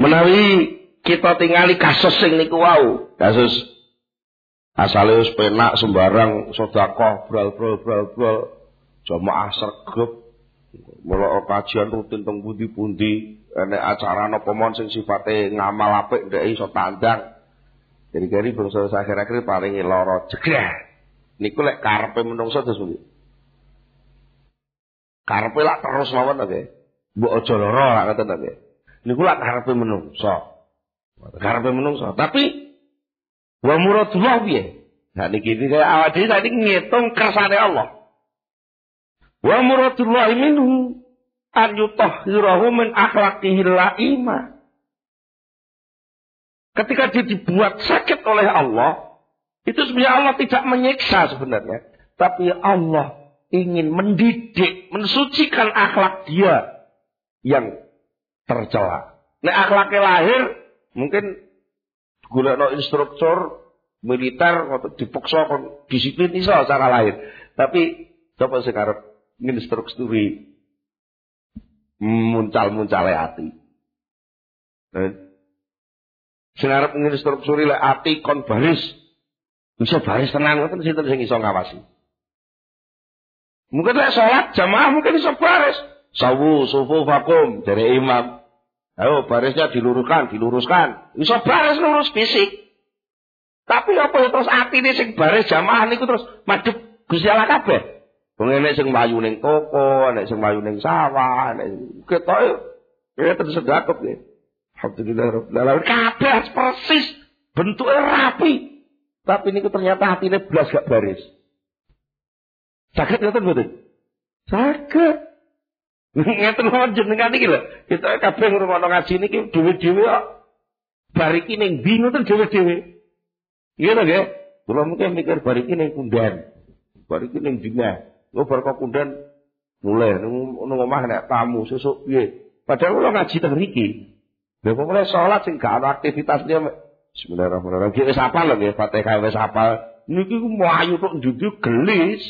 Menawi kita tingali kasus sing niku wau, kasus asale wis penak sembarang sedekah bral jamaah sregep mula kajian rutin teng pundi-pundi enek acara napa mon sing sifate ngamal apik ndek iso tandang. Jadi bangsa akhir-akhir paringi lara jegreh. Niku lek karepe menungso terus pundi? Karepe lak terus mawon to nggih. Mbok aja lara lak ngoten to nggih. Niku lak karepe menungso. Karepe menungso, tapi wa muradullah piye? Nah niki awak dhewe saiki ngitung kersane Allah. Wa muradullah minhu an yutahhirahu min akhlaqihi la'ima. Ketika dia dibuat sakit oleh Allah, itu sebenarnya Allah tidak menyiksa sebenarnya, tapi Allah ingin mendidik, mensucikan akhlak dia yang tercela. Nek akhlaknya lahir mungkin golekno instruktur militer atau dipaksa kon disiplin iso secara lahir. Tapi coba sekarang instruksi muncal-muncale ati. Sing arep instruksi lek ati kon baris. Bisa baris tenan ngoten sinten sing iso ngawasi. Mungkin lek salat jamaah mungkin iso baris. Sawu sufufakum dari imam. Ayo barisnya diluruskan. Iso baris lurus fisik. Tapi apa terus atine sing baris jamaah niku terus madhep Gusti Allah kabeh. Wong enek sing mlayu ning toko, enek sing mlayu ning sawah, enek ketoke terus sedekap nggih. Alhamdulillah rabbil alamin. Kabeh persis, bentuknya rapi. Tapi niku ternyata hatine blas gak baris. Saged ngoten mboten? Saged. Ngeten mawon jenengan iki lho. Kita kabeh ngrungokno ngaji niki dhewe-dhewe kok bariki ning ndi ngoten dhewe-dhewe. Iya lho nggih. Kula mungkin mikir bariki ning kundan. Bariki ning dingah. Lho bar kok kundan mulai nang omah nek tamu sesuk piye. Padahal kula ngaji teng mriki. Lha kok mulai salat sing gak ana aktivitasnya bismillahirrahmanirrahim. Ki wis hafal lho nggih, Fatihah wis hafal. Niki ku mlayu tok njujug gelis.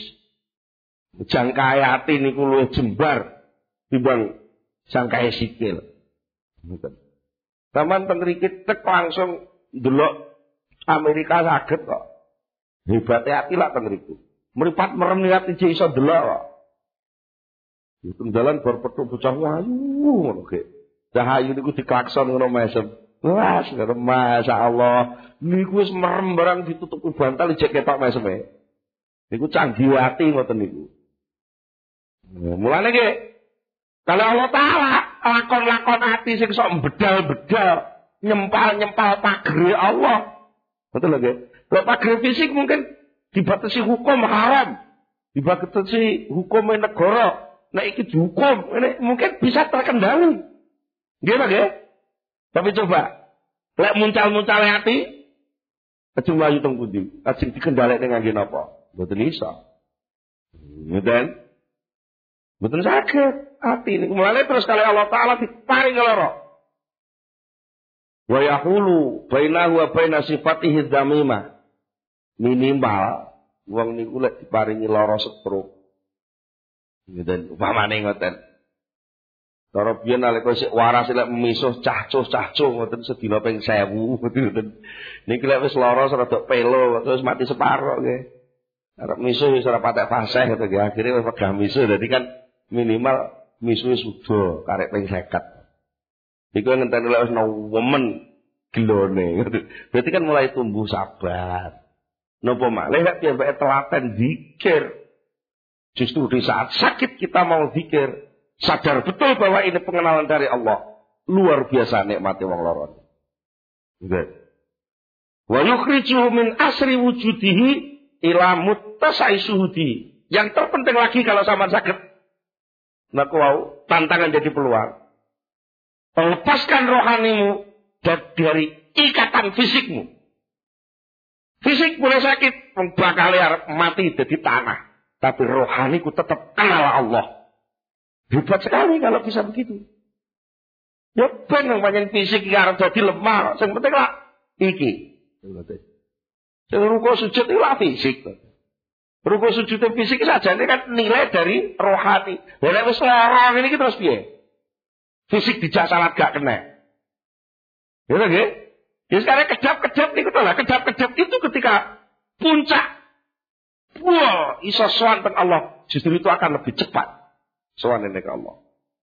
Jangkae ati niku luwih jembar timbang jangkae sikil. Ngoten. Taman teng mriki tek langsung ndelok Amerika saged kok. Hebate ati lak teng mriku. Mripat merem niat iki iso ndelok kok. Itu dalan bar petuk bocah ayu ngono ge. Cahayu niku diklakson ngono mesem. Wah, masyaallah. Niku wis merem barang ditutupi bantal ijek ketok meseme. Niku canggih ati ngoten niku. Mulane ge kalau Allah Ta'ala lakon-lakon ati sing sok bedal-bedal, nyempal-nyempal pagere Allah. Betul lho nggih. Lek pagere fisik mungkin dibatasi hukum haram, dibatasi hukum negara. Nek iki dihukum, ini mungkin bisa terkendali. Nggih nggih. Tapi coba lek muncal-muncal ati ajeng mlayu teng pundi? Ajeng dikendhalekne ngangge napa? Mboten iso. Ngoten. Mboten saged ati niku mulane terus kali Allah Taala diparing lara. Wa yahulu bainahu wa baina sifatihi dzamimah. Minimal wong niku lek diparingi lara stroke. Ngoten upamane ngoten. Cara biyen nalika sik waras lek misuh cah-cuh ngoten sedina ping 1000 ngoten. Niki lek wis lara rada pelo terus mati separo nggih. Arep misuh wis ora patek fasih ngoten nggih. Akhire wis pegah misuh dadi kan minimal misuh suda karek ping 50. Iku ngenteni lek wis nemen gelone ngoten. Berarti kan mulai tumbuh sabar. Napa malih lek piyambake telaten zikir. Justru di saat sakit kita mau zikir, sadar betul bahwa ini pengenalan dari Allah. Luar biasa nikmati wong loro. Nggih. Wa yukhrijuhu min asri wujudihi ila muttasai suhudi. Yang terpenting lagi kalau sama sakit. Nah kau tantangan jadi peluang. Lepaskan rohanimu dari ikatan fisikmu. Fisik boleh sakit, bakal mati jadi tanah. Tapi rohaniku tetap kenal Allah. Hebat sekali kalau bisa begitu. Ya ben yang banyak fisik yang jadi lemah. Yang penting lah iki. Yang ruko sujud itu lah fisik. Ruko sujud itu fisik saja ini kan nilai dari rohani. Dan yang rohani ini terus piye? Fisik dijak salat gak kena. Gitu nggih? Ya sekarang kedap-kedap niku to lah, kedap-kedap itu ketika puncak wah, iso sowan teng Allah, justru itu akan lebih cepat sowan ning Allah.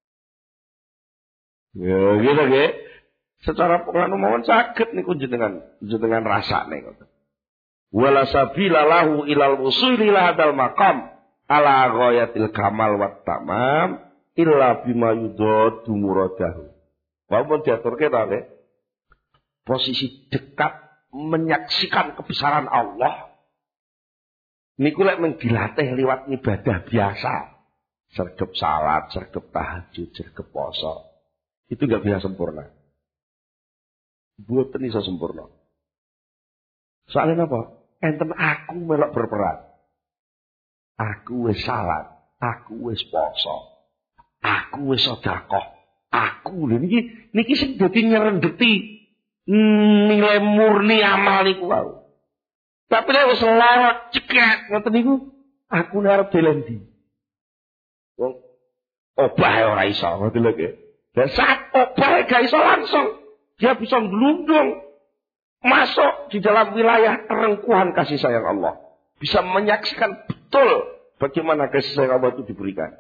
Ya, gitu nggih. Secara penganu mawon saged niku jenengan rasane ngoten. Wala sabila lahu ilal wusuli ila hadzal maqam ala ghayatil kamal wat tamam illa bima yudadu muradahu. Walaupun diaturke ta nggih. Posisi dekat menyaksikan kebesaran Allah niku lek men dilatih liwat ibadah biasa. Sregep salat, sregep tahajud, sregep poso. Itu enggak bisa sempurna. Mboten iso sempurna. Soalnya apa? Enten aku melok berperan. Aku wis salat, aku wis poso, aku wis sedekah, aku lho niki sing dadi nyerendeti nilai murni amal niku wae. Tapi nek wis lewat ceket ngoten niku aku arep dolen ndi. Wong obah ora iso ngoten lho nggih. Dan saat obah gak iso langsung dia bisa gelundung masuk di dalam wilayah rengkuhan kasih sayang Allah. Bisa menyaksikan betul bagaimana kasih sayang Allah itu diberikan.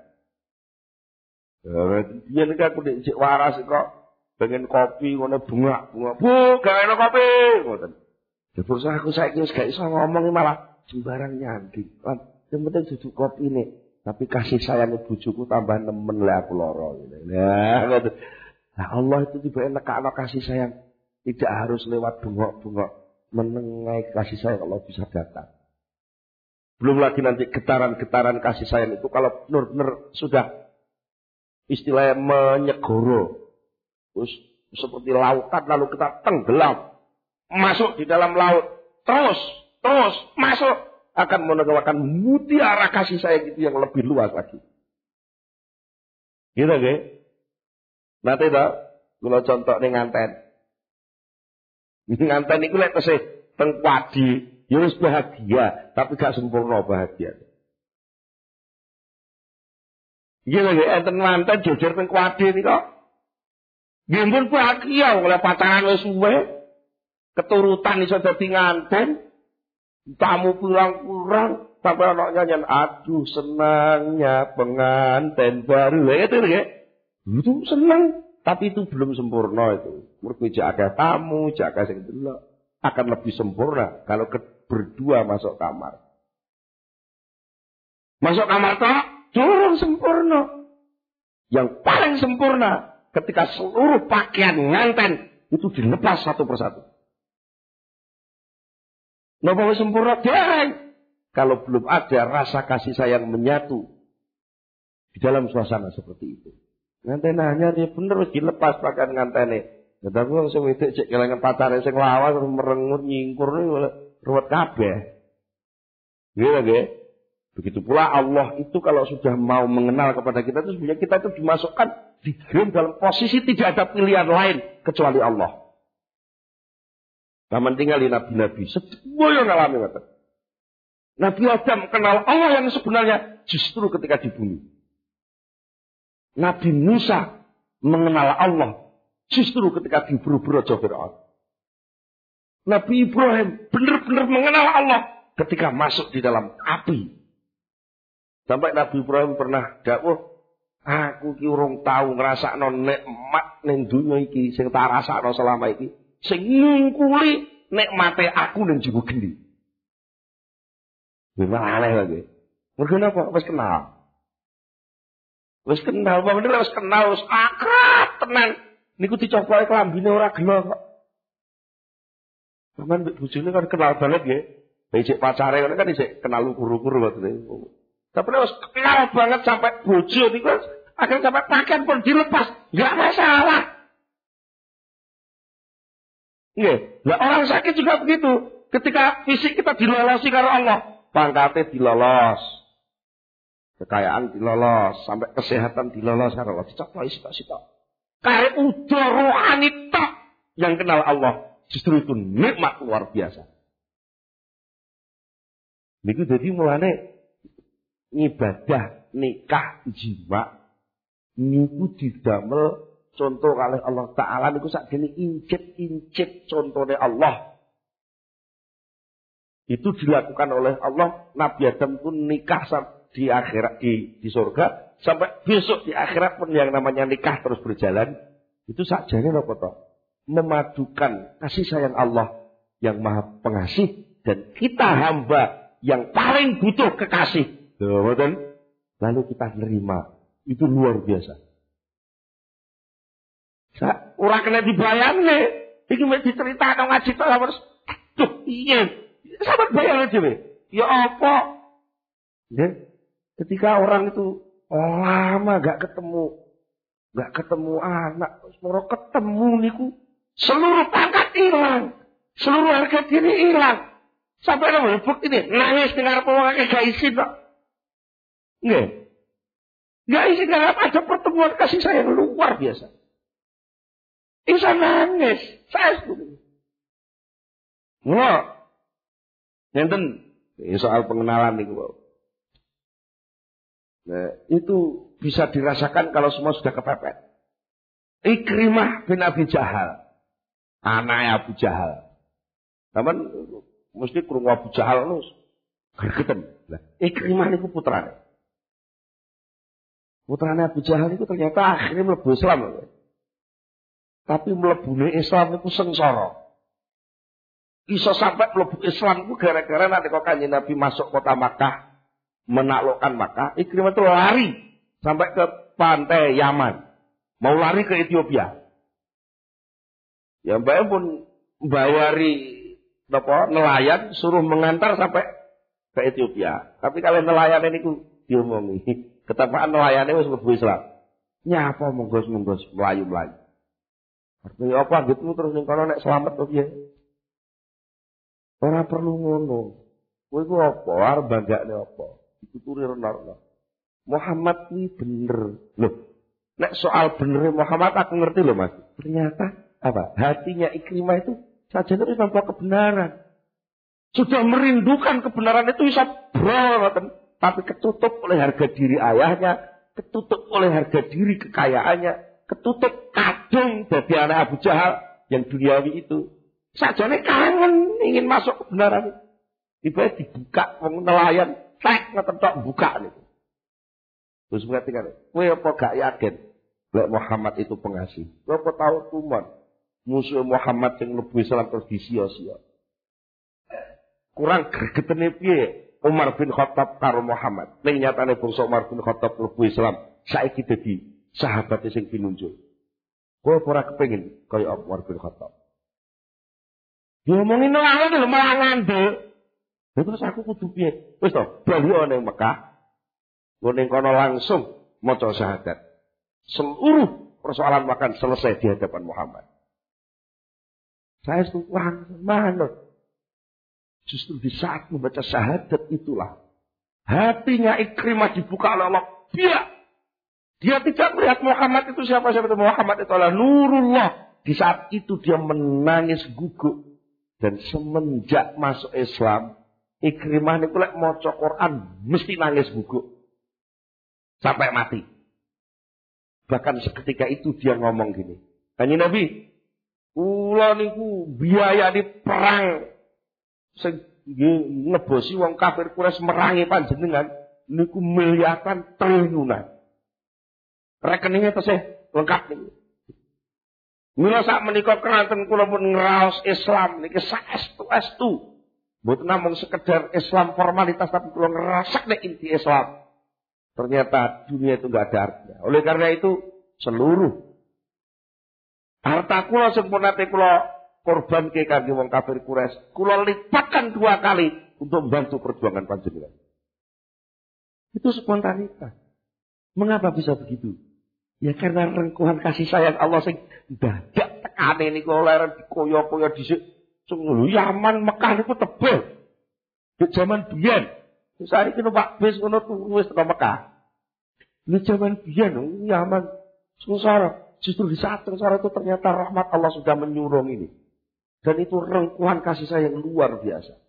Dia nih aku cek waras kok pengen kopi, ngono bunga. Bu, gak enak kopi. Ngoten. Terus aku saiki wis gak iso ngomong malah sembarang nyanti. Yang penting duduk kopi nih. Tapi kasih sayang bojoku tambah nemen lah aku lara. Nah, ngoten. Nah, Allah itu tiba nekakno kasih sayang. Tidak harus lewat bengok-bengok. Menengai kasih sayang Allah bisa datang. Belum lagi nanti getaran-getaran kasih sayang itu kalau benar-benar sudah istilahnya menyegoro. Terus seperti lautan lalu kita tenggelam. Masuk di dalam laut. Terus masuk. Akan menemukan mutiara kasih sayang itu yang lebih luas lagi. Gitu nggih? Nanti tak, kalau contoh ning nganten. Nganten iku lek tesih teng padi, ya wis bahagia, tapi gak sempurna bahagia. Iya lho, enten nganten jojer teng padi nika. Nggih pun bahagia oleh pacaran wis suwe. Keturutan iso dadi nganten. Tamu pulang-pulang sampai anak nyanyian, aduh senangnya pengantin baru. Itu nggih. Itu senang. Tapi itu belum sempurna itu. Mergo jaga tamu, jaga sing delok akan lebih sempurna kalau berdua masuk kamar. Masuk kamar toh, durung sempurna. Yang paling sempurna ketika seluruh pakaian nganten itu dilepas satu persatu. Napa wis sempurna? Dereng. Kalau belum ada rasa kasih sayang menyatu di dalam suasana seperti itu. Ngantenanya dia bener wis dilepas pakaian ngantene. Ya tapi wong sing wedok cek kelengen pacare sing lawas merengut nyingkur ruwet kabeh. Nggih nggih. Begitu pula Allah itu kalau sudah mau mengenal kepada kita itu sebenarnya kita itu dimasukkan di dalam posisi tidak ada pilihan lain kecuali Allah. Taman tinggal di nabi-nabi semua yang ngalami ngoten. Nabi Adam kenal Allah yang sebenarnya justru ketika di bumi. Nabi Musa mengenal Allah justru ketika diburu-buru Raja Fir'aun. Nabi Ibrahim benar-benar mengenal Allah ketika masuk di dalam api. Sampai Nabi Ibrahim pernah dawuh, aku ki urung tau ngrasakno nikmat ning donya iki sing tak rasakno selama iki. Sing ngungkuli nikmate aku ning jiwa geni. Memang aneh lagi. Mergo napa? Wis kenal. Wis kenal, wong bener wis kenal, wis akrab tenan. Niku dicoba klambine ora gelo kok. Sampeyan mbek bojone kan kenal banget nggih. Becik pacare kan isih kenal ukur-ukur ngoten. Tapi wis kenal banget sampai bojo niku akhirnya sampai pakaian pun dilepas, enggak masalah. Nggih, lah orang sakit juga begitu. Ketika fisik kita dilolosi karo Allah, pangkatnya dilolos, kekayaan dilolos, sampai kesehatan dilolos karo Allah. Dicoploi sitok-sitok. Kare udah rohani tok yang kenal Allah, justru itu nikmat luar biasa. Niku dadi mulane ibadah nikah jima niku didamel contoh kalih Allah Ta'ala niku sakjane incip-incip contone Allah. Itu dilakukan oleh Allah. Nabi Adam pun nikah di akhirat di surga sampai besok di akhirat pun yang namanya nikah terus berjalan. Itu sakjane napa to? Memadukan kasih sayang Allah yang Maha Pengasih dan kita hamba yang paling butuh kekasih. Lalu kita nerima. Itu luar biasa. Ora kena dibayangke. Iki mek diceritakno ngaji tok harus aduh piye? Sahabat bayangke dhewe. Ya apa? Nggih. Ketika orang itu lama gak ketemu anak, terus mau ketemu niku seluruh pangkat hilang, seluruh harga diri hilang. Sampai nang bukti ini nangis dengar wong akeh gak isin kok. Nggih. Gak isin karena ada pertemuan kasih sayang luar biasa. Bisa nangis. Saya setuju. Mula. Nenten. Soal pengenalan nih. Nah, itu bisa dirasakan kalau semua sudah kepepet. Ikrimah bin Abi Jahal. Anaknya Abu Jahal. Taman mesti krungu Abu Jahal lu. Gregeten. Ikrimah niku putrane. Putrane Abu Jahal itu ternyata akhirnya mlebu Islam. Tapi mlebune Islam itu sengsara. Iso sampai mlebu Islam itu gara-gara nanti kok Kanjeng Nabi masuk kota Makkah, menaklukkan Makkah, Ikrimah itu lari sampai ke pantai Yaman. Mau lari ke Ethiopia. Ya mbak pun bayari nelayan suruh mengantar sampai ke Ethiopia. Tapi kalau nelayan ini ku diomongi, ketapaan nelayan wis mlebu Islam. Nyapa monggos melayu-melayu. Artinya apa gitu terus ning kono nek slamet to piye? Ora perlu ngono. Kowe ku apa? Arep banggane apa? Dituturi rena-rena. Muhammad kuwi bener. Loh, nek soal bener Muhammad aku ngerti loh Mas. Ternyata apa? Hatinya Ikrimah itu saja itu tanpa kebenaran. Sudah merindukan kebenaran itu bisa broten, tapi ketutup oleh harga diri ayahnya, ketutup oleh harga diri kekayaannya, ketutup kadung dari anak Abu Jahal yang duniawi itu. Sajane kangen ingin masuk kebenaran itu. Tiba dibuka nelayan, tek ngetok buka niku. Terus perhatikan, kowe apa gak yakin lek Muhammad itu pengasih? Kowe apa tahu tuman musuh Muhammad yang lebih Islam terus disia-sia. Kurang gregetene piye Umar bin Khattab karo Muhammad. Ning nyatane bangsa Umar bin Khattab lebih Islam saiki dadi sahabat sing pinunjuk. Kowe ora kepengin kaya Umar bin Khattab. Diomongin nang lho malah ngandel. Terus aku kudu piye? Wis to, bali ning Mekah. Nggo ning kono langsung maca syahadat. Seluruh persoalan makan selesai di hadapan Muhammad. Saya langsung manut. Justru di saat membaca syahadat itulah hatinya Ikrimah dibuka oleh Allah. Dia tidak melihat Muhammad itu siapa. Muhammad itu adalah Nurullah. Di saat itu dia menangis guguk. Dan semenjak masuk Islam, Ikrimah ini lek maca Quran mesti nangis guguk. Sampai mati. Bahkan seketika itu dia ngomong gini. Kanjeng Nabi, kula niku biaya di perang sing nebosi wong kafir Quraisy merangi panjenengan niku miliaran triliunan. Rekeningnya tesih lengkap niku. Mila sak menika keranten kula pun ngraos Islam niki saestu-estu. Mboten namung sekedar Islam formalitas tapi kula ngrasak nek inti Islam. Ternyata dunia itu enggak ada artinya. Oleh karena itu seluruh harta kula sing pun nate kula korban ke kangge wong kafir Quraisy, kula lipatkan 2 kali untuk membantu perjuangan panjenengan. Itu spontanitas. Mengapa bisa begitu? Ya karena rengkuhan kasih sayang Allah sing dadak tekane niku oleh dikoyo-koyo dhisik. Sing Yaman Mekah niku tebel. Di zaman biyen. Saiki numpak bis ngono wis teko Mekah. Di zaman biyen Yaman sengsara. Justru di saat sengsara itu ternyata rahmat Allah sudah menyurung ini. Dan itu rengkuhan kasih sayang luar biasa.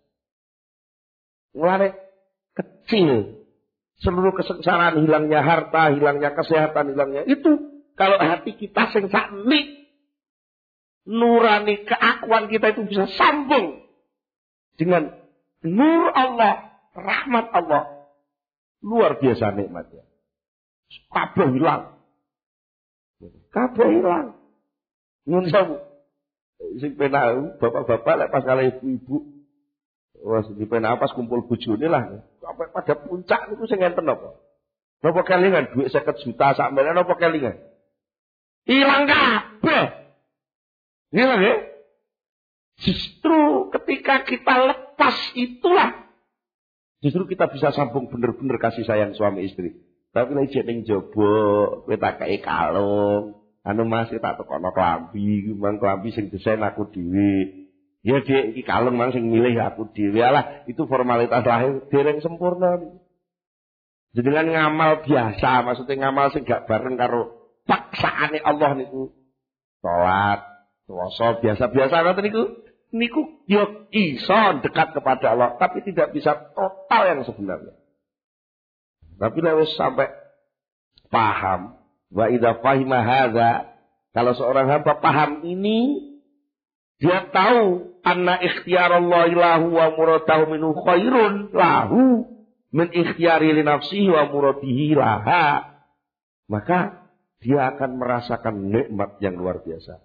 Mulai kecil. Seluruh kesengsaraan, hilangnya harta, hilangnya kesehatan, hilangnya itu Kalau hati kita sing saknik, nurani keakuan kita itu bisa sambung dengan nur Allah, rahmat Allah. Luar biasa nikmatnya. Kabeh hilang. Kabeh hilang. Nyun sewu. Sing penak bapak-bapak lek pas kali ibu-ibu. Wah, sing penak pas kumpul bojone lah. Sampai pada puncak niku sing enten apa? Napa kelingan duit 50 juta sak mene napa kelingan? Hilang kabeh. Hilang ya? Justru ketika kita lepas itulah justru kita bisa sambung bener-bener kasih sayang suami istri. Tapi lek jek ning jaba, kowe tak kei kalung, anu Mas tak tekono klambi, mang klambi sing desain aku dhewe. Ya Dik, iki kalung mang sing milih aku dhewe. Alah, itu formalitas lahir dereng sempurna. Jenengan ngamal biasa, maksudnya ngamal sing gak bareng karo paksaane Allah niku. Salat, puasa biasa-biasa ngoten niku. Niku yo iso dekat kepada Allah, tapi tidak bisa total yang sebenarnya. Tapi lek wis sampai paham, wa idza fahima hadza, kalau seorang hamba paham ini, dia tahu anna ikhtiyarallahi lahu wa muradahu minhu khairun lahu min ikhtiyari li nafsihi wa muradihi laha. Maka dia akan merasakan nikmat yang luar biasa.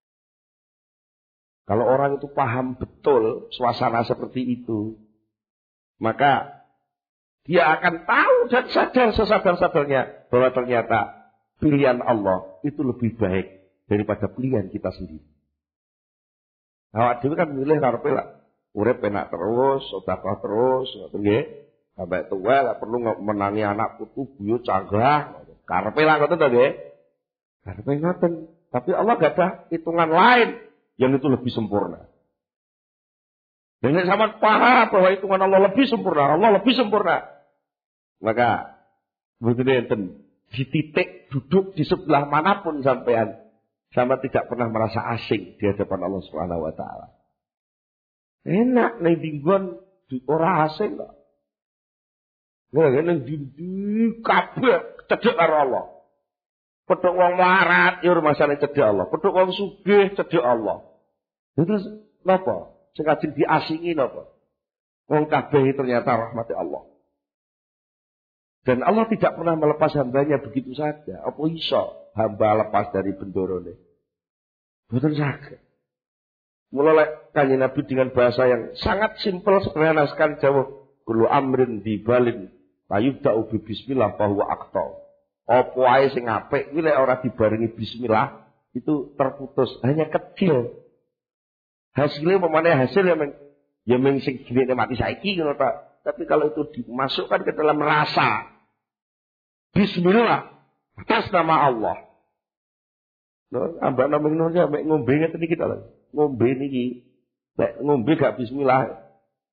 Kalau orang itu paham betul suasana seperti itu, maka dia akan tahu dan sadar sesadar-sadarnya bahwa ternyata pilihan Allah itu lebih baik daripada pilihan kita sendiri. Awak dhewe kan milih karepe lah, urip penak terus, sedekah terus, ngoten nggih. Sampai tua lah perlu menangi anak putu buyut canggah, karepe lah ngoten to nggih. Karepe ngoten. Tapi Allah gak ada hitungan lain yang itu lebih sempurna. Dengan sama paham bahwa hitungan Allah lebih sempurna, Allah lebih sempurna. Maka begitu enten di titik duduk di sebelah manapun sampean, sama tidak pernah merasa asing di hadapan Allah Subhanahu wa taala. Enak ning dinggon ora asing kok. Nek ning ndi kabeh cedhek karo Allah. Pedhok wong melarat ya rumasane cedhek Allah, pedhok wong sugih cedhek Allah. Terus napa? Sing ajeng diasingi napa? Wong kabeh ternyata rahmat Allah. Dan Allah tidak pernah melepas hambanya begitu saja. Apa iso hamba lepas dari bendorone? Betul saged. Mulai Kanjeng Nabi dengan bahasa yang sangat simpel sederhana sekali jawab, kullu amrin dibalin tayubda'u bi bismillah fa huwa aqta. Apa wae sing apik kuwi lek ora dibarengi bismillah itu terputus, hanya kecil. Hasilnya pemane hasil yang sing gini mati saiki ngono ta. Tapi kalau itu dimasukkan ke dalam rasa bismillah atas nama Allah. No, ambak namung nonja mek ngombe ngeten iki ta lho. Ngombe niki lek ngombe gak bismillah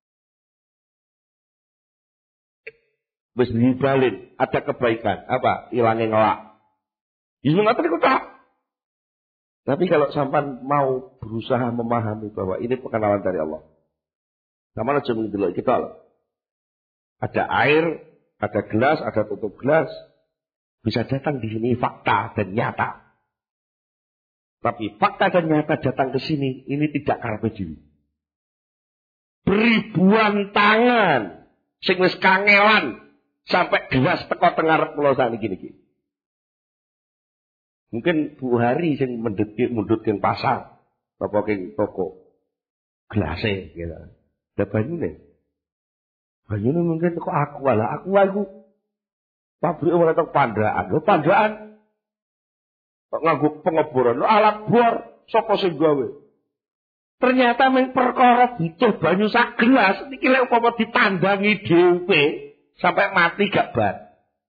wis dibalin, ada kebaikan. Apa? Ilange ngelak. Iso ngoten niku ta. Tapi kalau sampan mau berusaha memahami bahwa ini pengenalan dari Allah. Sama aja dulu kita loh. Ada air, ada gelas, ada tutup gelas. Bisa datang di sini fakta dan nyata. Tapi fakta dan nyata datang ke sini, ini tidak karepe dhewe. Beribuan tangan sing wis kangelan sampai gelas teko tengarep kula sakniki niki. Mungkin Bu Hari sing mundut king pasar, apa king toko gelase gitu. Ada banyune. Banyune mungkin kok aku pabrik ora tok pandaan. Lho pandaan kok nganggo pengeboran. Lho alat bor sapa sing gawe? Ternyata mung perkara butuh banyu sak gelas niki lek upama ditandangi dhewe sampai mati gak bar.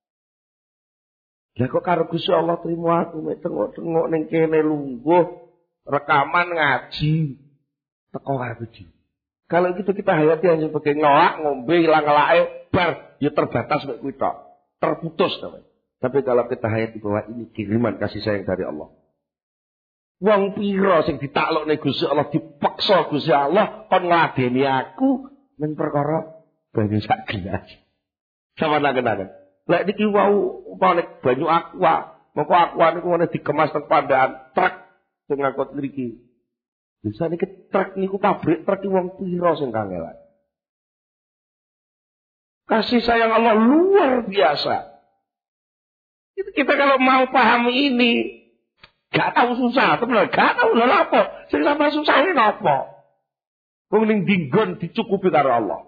Lah kok karo Gusti Allah trimo aku mek tengok-tengok ning kene lungguh rekaman ngaji teko aku iki. Kalau gitu kita hayati hanya sebagai ngelak, ngombe, ilang-ngelake bar, ya terbatas mek kuwi tok. Terputus namanya. Tapi kalau kita hayati bahwa ini kiriman kasih sayang dari Allah. Wong pira sing ditaklukne Gusti Allah dipaksa Gusti Allah kon ngladeni aku men perkara banyu sak gelas. Sama kenangan. Lek niki wau upane banyu aqua Moko akuan iku ngene dikemas teng pandaan truk sing ngangkut mriki. Bisa niki truk niku pabrik truk wong pira sing kangelan. Kasih sayang Allah luar biasa. Kita kalau mau pahami ini, gak tahu susah, teman, gak tahu lho apa. Sing sampe susah ini apa? Wong ning dinggon dicukupi karo Allah.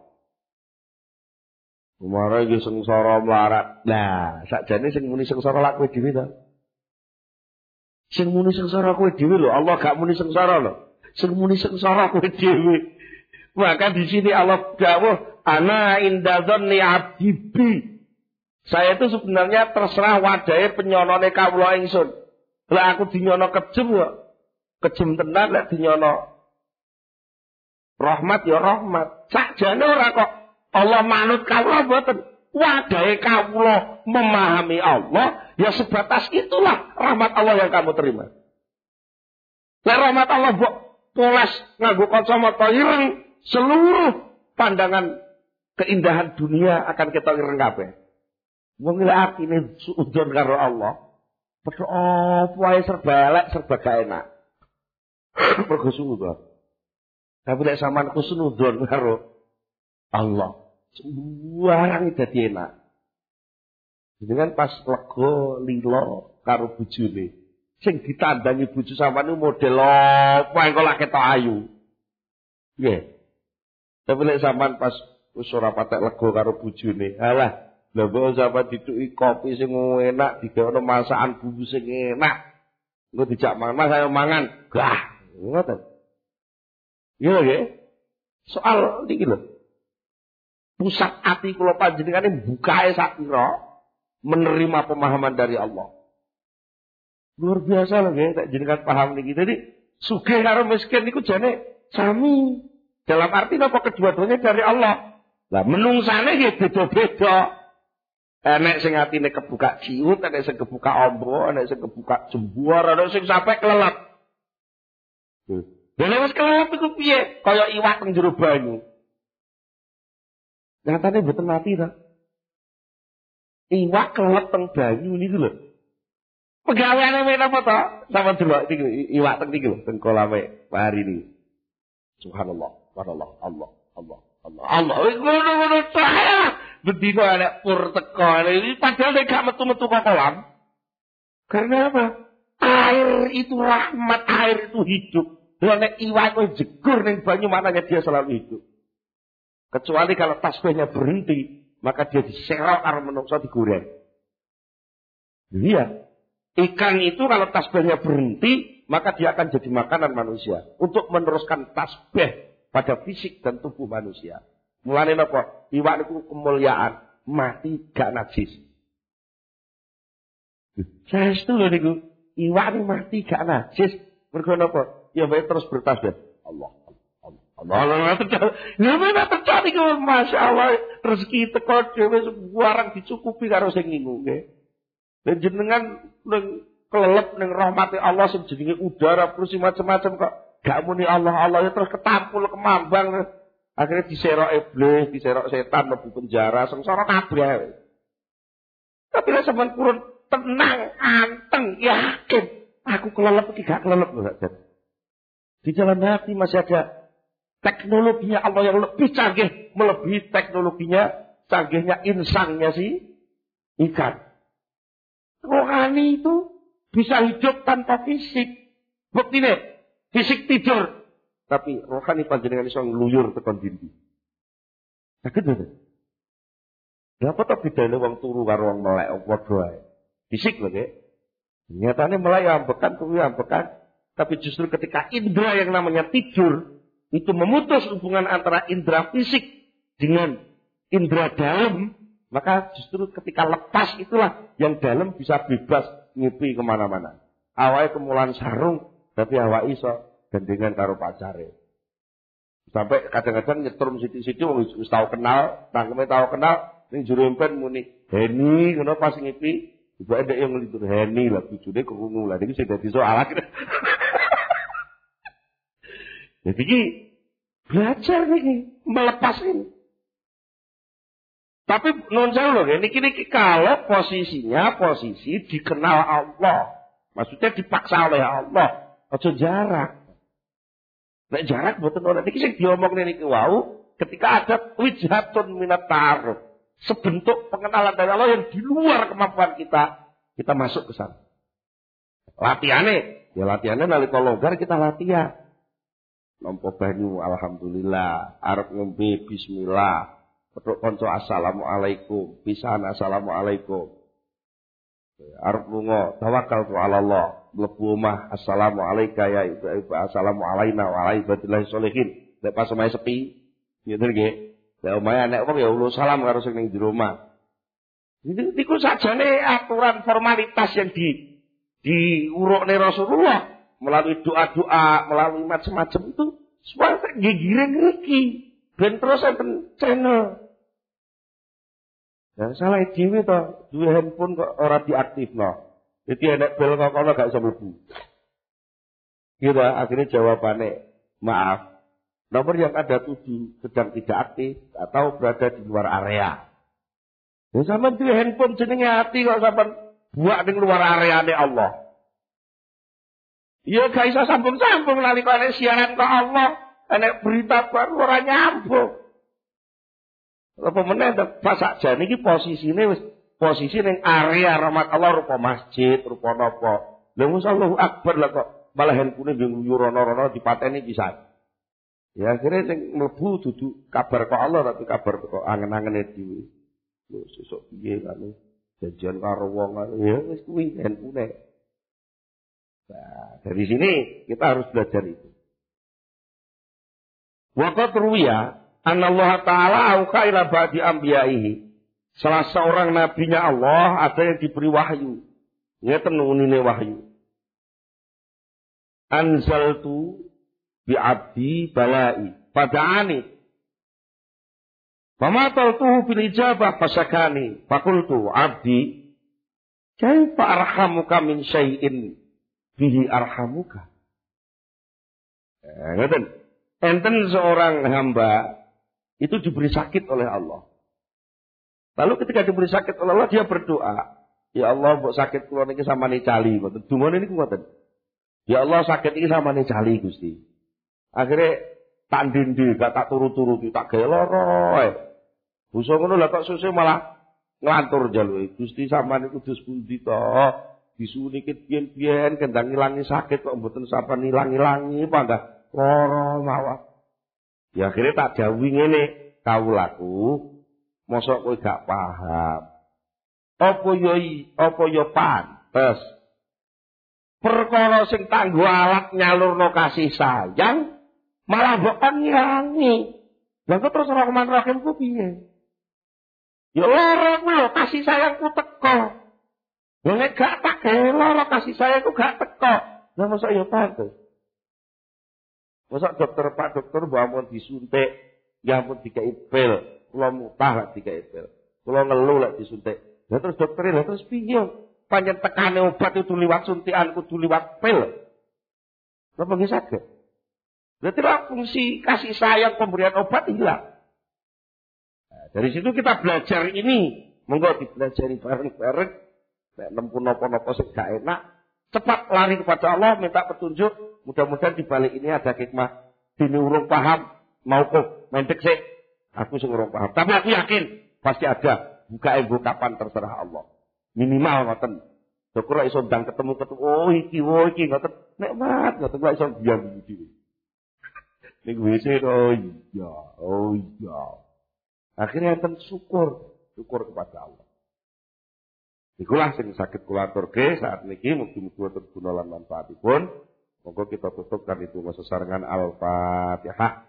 Umare iki sengsara mlarat. Nah, sakjane sing muni sengsara lak kowe dhewe to. Sing muni sengsara kowe dhewe lho, Allah gak muni sengsara lho. Sing muni sengsara kowe dhewe. Maka di sini Allah dawuh, ana inda dzanni abdi bi. Saya itu sebenarnya terserah wadahe penyonone kawula ingsun. Lah aku dinyono kejem kok. Kejem tenan lek dinyono rahmat ya rahmat. Sakjane ora kok Allah manut kawula mboten. Wadahe kawula memahami Allah, ya sebatas itulah rahmat Allah yang kamu terima. Lek rahmat Allah mbok poles nganggo kacamata ireng, seluruh pandangan keindahan dunia akan kita ireng kabeh. Wong lek atine suudzon karo Allah, padha apa wae serba elek, serba gak enak. Mergo suudzon. Tapi lek sampean kusnudon karo Allah, sembarang dadi enak. Jenengan pas lega lilo karo bojone, sing ditandangi bojo sampean model apa engko lak ketok ayu. Nggih. Tapi lek sampean pas wis ora patek lega karo bojone, alah, lha kok sampean dituki kopi sing enak, digawe masakan bumbu sing enak. Engko dijak mangan, saya mangan. Gah, ngoten. Iya nggih. Soal niki lho. Pusat ati kula panjenengane bukae sak pira menerima pemahaman dari Allah. Luar biasa lho nggih, tak jenengan paham niki. Jadi sugih karo miskin niku jane sami. Dalam arti napa kedua-duanya dari Allah. Lah menungsane nggih beda-beda. Enek sing atine kebuka ciut, enek sing kebuka ombo, enek sing kebuka jembuar, enek sing sampe kelelep. Dene wis kelelep iku piye? Kaya iwak teng jero banyu. Nyatane mboten mati ta. Iwak kelelep teng banyu niku lho. Pegaweane men apa to? Sampe delok iki iwak teng niki lho, teng kolame hari niki. Subhanallah, subhanallah, Allah, Allah, Allah. Allah ngono-ngono saya. Bedino anak pur teko ini padahal nek gak metu-metu kok kolam. Karena apa? Air itu rahmat, air itu hidup. Lah nek iwak kok jegur ning banyu maknanya dia selalu hidup. Kecuali kalau tasbihnya berhenti, maka dia diserok karo menungso digoreng. Iya. Ikan itu kalau tasbihnya berhenti, maka dia akan jadi makanan manusia untuk meneruskan tasbih pada fisik dan tubuh manusia. Mulane napa? Iwak niku kemuliaan, mati gak najis. Saestu lho niku, iwak niku mati gak najis. Mergo napa? Ya bae terus bertasbih. Allah, Allah, Allah, Allah terus. Napa terus niku masyaallah rezeki teko dhewe sembarang dicukupi karo sing ngingu nggih. Dan jenengan ning kelelep ning rahmati Allah sing jenenge udara terus macam-macam kok gak muni Allah Allah ya terus ketampul kemambang. Akhirnya diserok iblis, diserok setan, mlebu penjara, sengsara kabeh. Tapi nek sampean purun tenang, anteng, yakin, aku kelelep iki gak kelelep lho, Dak. Di jalan hati masih ada teknologinya Allah yang lebih canggih, melebihi teknologinya canggihnya insannya si ikan. Rohani itu bisa hidup tanpa fisik. Buktine, fisik tidur. Tapi rohani panjenengan iso ngluyur tekan dindi. Saged mboten? Lha apa to bedane wong turu karo wong melek padha ae. Fisik lho nggih. Nyatane melek ambekan kuwi ambekan, tapi justru ketika indera yang namanya tidur itu memutus hubungan antara indera fisik dengan indera dalam, maka justru ketika lepas itulah yang dalam bisa bebas ngipi kemana-mana. Awake kemulan sarung, tapi awak iso gandengan karo pacare. Sampai kadang-kadang nyetrum sithik-sithik wong wis tau kenal, tangkeme tau kenal, ning jero empen muni, "Heni," ngono pas ngipi, ibuke ndek yang ngelitur Heni lah bojone krungu lah iki sing dadi soal. Jadi iki belajar iki, melepas ini. Tapi non sewu lho, niki kalau posisinya posisi dikenal Allah. Maksudnya dipaksa oleh Allah. Aja jarak. Nek jarak mboten ora niki sing diomongne niki wau ketika ada wijhatun minat ta'aruf. Sebentuk pengenalan dari Allah yang di luar kemampuan kita masuk ke sana. Latihannya nalika longgar kita latihan. Nampa banyu alhamdulillah, arep ngombe bismillah. Petuk kanca assalamualaikum, pisan assalamualaikum. Arep lunga tawakkaltu ala Allah, mlebu omah assalamu alayka ya ibu assalamu alaina wa ala ibadillah sholihin. Nek pas omahe sepi, ngoten nggih. Nek omahe nek wong ya ulun salam karo sing ning jero omah. Niku sajane aturan formalitas yang diurukne Rasulullah melalui doa-doa, melalui macam-macam itu semua gigiring ngriki. Ben terus enten channel. Ya salah dhewe to, duwe handphone kok ora diaktifno. Jadi enek bel kok kono gak iso mlebu. Gitu akhirnya jawabannya, maaf. Nomor yang ada 7 sedang tidak aktif atau berada di luar area. Ya sampean duwe handphone jenenge ati kok sampean buak ning luar areane Allah. Ya gak iso sambung-sambung nalika nek siaran ke Allah, enek berita baru ora nyambung. Apa meneh pas sakjane iki posisine wis posisi ning area rahmat Allah rupa masjid, rupa napa. Lha wis Allahu Akbar lah kok malah handphone ngguyu rono-rono dipateni pisan. Ya akhirnya sing mlebu dudu kabar kok Allah tapi kabar kok angen-angene dhewe. Lho sesuk piye kan janjian karo wong ya wis kuwi handphone. Nah, dari sini kita harus belajar itu. Waqat ruwiya anna Allah Ta'ala auha ila ba'di anbiya'ihi. Salah seorang nabinya Allah ada yang diberi wahyu. Ngeten unine wahyu. Anzaltu bi abdi balai pada'ani. Famataltuhu bil ijabah fasakani. Fakultu abdi kaifa arhamuka min syai'in bihi arhamuka. Ngeten. Enten seorang hamba itu diberi sakit oleh Allah. Lalu ketika diberi sakit oleh Allah, dia berdoa, ya Allah, mbok sakit kula niki samane cali, mboten dungane niku ngoten. Ya Allah, sakit iki samane cali Gusti. Akhirnya tak ndindi, gak tak turu-turuti, tak gawe lara. Busa ngono lah kok sesuk malah nglantur jaluke. Gusti sampean niku dos pundi to? Disuni kit biyen-biyen kendang ngilangi sakit kok mboten sampean ilang-ilangi panggah lara mawon. Ya akhirnya tak jawab ngene, kawulaku, mosok kowe gak paham. Apa yo pantes. Perkara sing tanggo alat nyalurno kasih sayang malah mbok ngilangi. Lah kok terus Rahman Rahim ku piye? Ya lara ku lho kasih sayangku teko. Ya nek gak tak gawe lara kasih sayangku gak teko. Lah mosok yo pantes. Masa dokter Pak dokter mbok ampun disuntik, ya ampun dikai pil, kula mutah lek dikai pil. Kula ngeluh lek disuntik. Lah terus dokter lha terus piye? Panjen tekane obat itu liwat suntikan kudu liwat pil. Napa nggih saged? Berarti fungsi kasih sayang pemberian obat hilang. Nah, dari situ kita belajar ini, monggo dipelajari bareng-bareng. Nek nempu napa-napa sing gak enak, cepat lari kepada Allah, minta petunjuk. Mudah-mudahan di balik ini ada hikmah. Dini urung paham, mau kok mendek sih. Aku sing urung paham. Tapi aku yakin pasti ada. Buka ibu kapan terserah Allah. Minimal ngoten. Syukur iso ndang ketemu oh iki ngoten. Nek mat ngoten kok iso biang dhewe. Ning WC oh iya. Akhirnya enten syukur kepada Allah. Ikulah sing saged kula aturke saat niki mugi-mugi wonten guna lan manfaatipun. Monggo kita tutupkan itu sesarengan Al-Fatihah.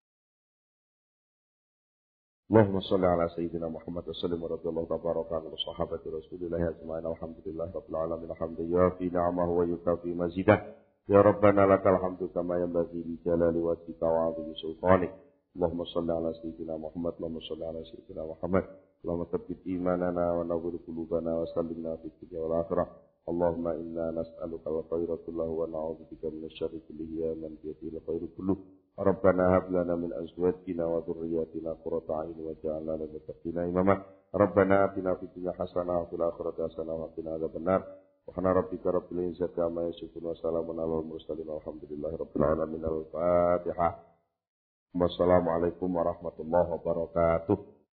Allahumma shalli ala sayyidina Muhammad wa sallim wa radhiyallahu tabaraka an sahabati Rasulillah ajma'in alhamdulillah rabbil alamin hamdan yafi ni'amahu wa yukafi mazidah ya rabbana lakal hamdu kama yanbaghi li jalali wajhika wa 'azimi sultanik. Allahumma shalli ala sayyidina Muhammad Allahumma shalli ala sayyidina Muhammad Allahumma tsabbit imanana wa nawwir qulubana wa sallimna fid dunya wal akhirah. Allahumma inna nas'aluka al-khayra kullahu wa na'udzubika minasy syarri kullihi ya man biyadihi al-khairu kulluh. Rabbana hab lana min azwajina wa dhurriyyatina qurrata a'yun waj'alna lil muttaqina imama. Rabbana atina fid dunya hasanah wa fil akhirati hasanah wa qina adzabannar. Subhana rabbika rabbil izzati amma yasifun wa salamun alal mursalin walhamdulillahi rabbil alamin. Al-Fatihah. Wassalamualaikum warahmatullahi wabarakatuh.